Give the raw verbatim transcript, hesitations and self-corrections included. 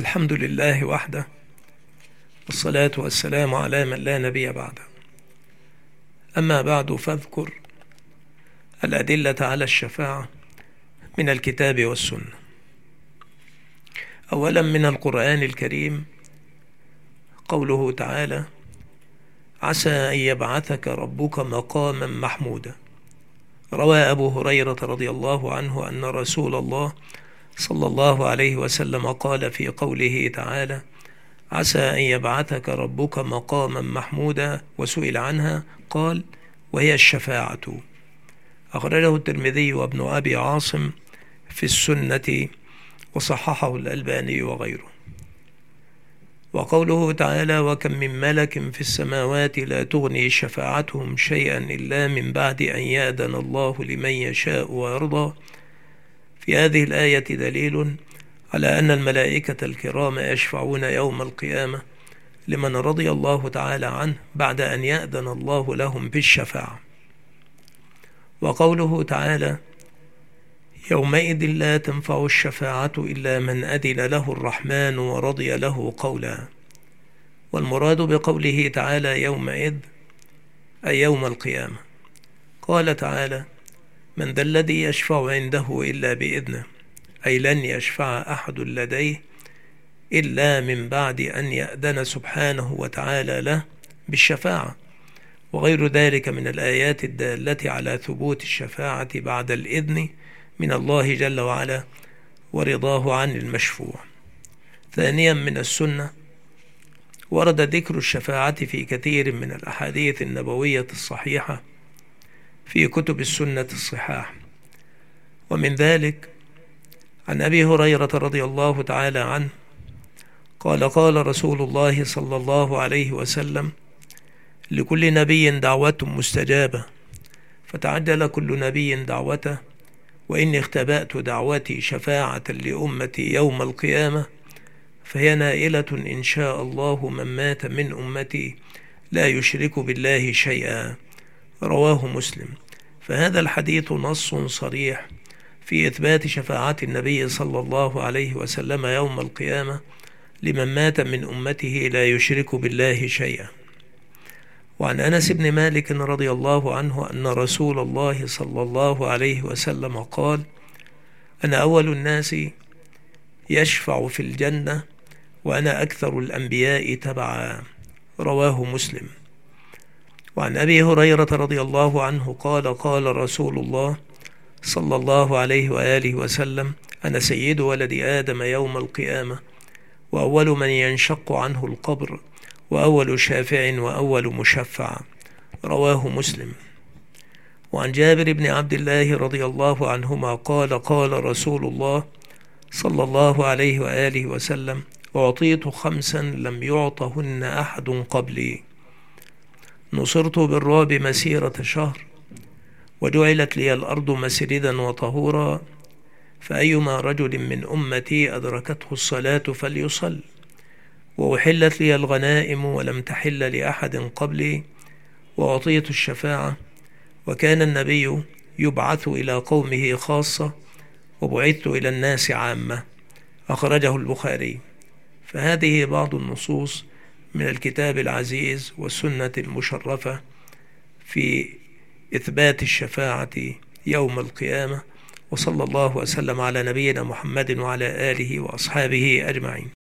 الحمد لله وحده، والصلاة والسلام على من لا نبي بعده. أما بعد، فاذكر الأدلة على الشفاعة من الكتاب والسنة. أولا، من القرآن الكريم قوله تعالى: عسى أن يبعثك ربك مقاما محمودا. روى أبو هريرة رضي الله عنه أن رسول الله صلى الله عليه وسلم قال في قوله تعالى: عسى أن يبعثك ربك مقاما محمودا، وسئل عنها قال: وهي الشفاعة. أخرجه الترمذي وابن أبي عاصم في السنة، وصححه الألباني وغيره. وقوله تعالى: وكم من ملك في السماوات لا تغني شفاعتهم شيئا إلا من بعد أن يأذن الله لمن يشاء ويرضى. في هذه الآية دليل على أن الملائكة الكرام يشفعون يوم القيامة لمن رضي الله تعالى عنه بعد أن يأذن الله لهم بالشفاعة. وقوله تعالى: يومئذ لا تنفع الشفاعة إلا من أذن له الرحمن ورضي له قولا. والمراد بقوله تعالى يومئذ أي يوم القيامة. قال تعالى: من ذا الذي يشفع عنده إلا بإذنه، أي لن يشفع أحد لديه إلا من بعد أن يأذن سبحانه وتعالى له بالشفاعة. وغير ذلك من الآيات الدالة على ثبوت الشفاعة بعد الإذن من الله جل وعلا ورضاه عن المشفوع. ثانيا، من السنة ورد ذكر الشفاعة في كثير من الأحاديث النبوية الصحيحة في كتب السنة الصحاح. ومن ذلك عن أبي هريرة رضي الله تعالى عنه قال: قال رسول الله صلى الله عليه وسلم: لكل نبي دعوة مستجابة، فتعجل كل نبي دعوته، وإني اختبأت دعوتي شفاعة لأمتي يوم القيامة، فهي نائلة إن شاء الله من مات من أمتي لا يشرك بالله شيئا. رواه مسلم. فهذا الحديث نص صريح في إثبات شفاعة النبي صلى الله عليه وسلم يوم القيامة لمن مات من أمته لا يشرك بالله شيئا. وعن أنس بن مالك رضي الله عنه أن رسول الله صلى الله عليه وسلم قال: أنا أول الناس يشفع في الجنة، وأنا أكثر الأنبياء تبعا. رواه مسلم. وعن أبي هريرة رضي الله عنه قال: قال رسول الله صلى الله عليه وآله وسلم: أنا سيد ولد آدم يوم القيامة، وأول من ينشق عنه القبر، وأول شافع وأول مشفع. رواه مسلم. وعن جابر بن عبد الله رضي الله عنهما قال: قال رسول الله صلى الله عليه وآله وسلم: أعطيت خمسا لم يعطهن أحد قبلي، نصرت بالرعب مسيرة شهر، وجعلت لي الأرض مسجدا وطهورا، فأيما رجل من أمتي أدركته الصلاة فليصل، وأحلت لي الغنائم ولم تحل لأحد قبلي، وأعطيت الشفاعة، وكان النبي يبعث إلى قومه خاصة، وبعثت إلى الناس عامة. أخرجه البخاري. فهذه بعض النصوص من الكتاب العزيز والسنة المشرفة في إثبات الشفاعة يوم القيامة. وصلى الله وسلم على نبينا محمد وعلى آله وأصحابه أجمعين.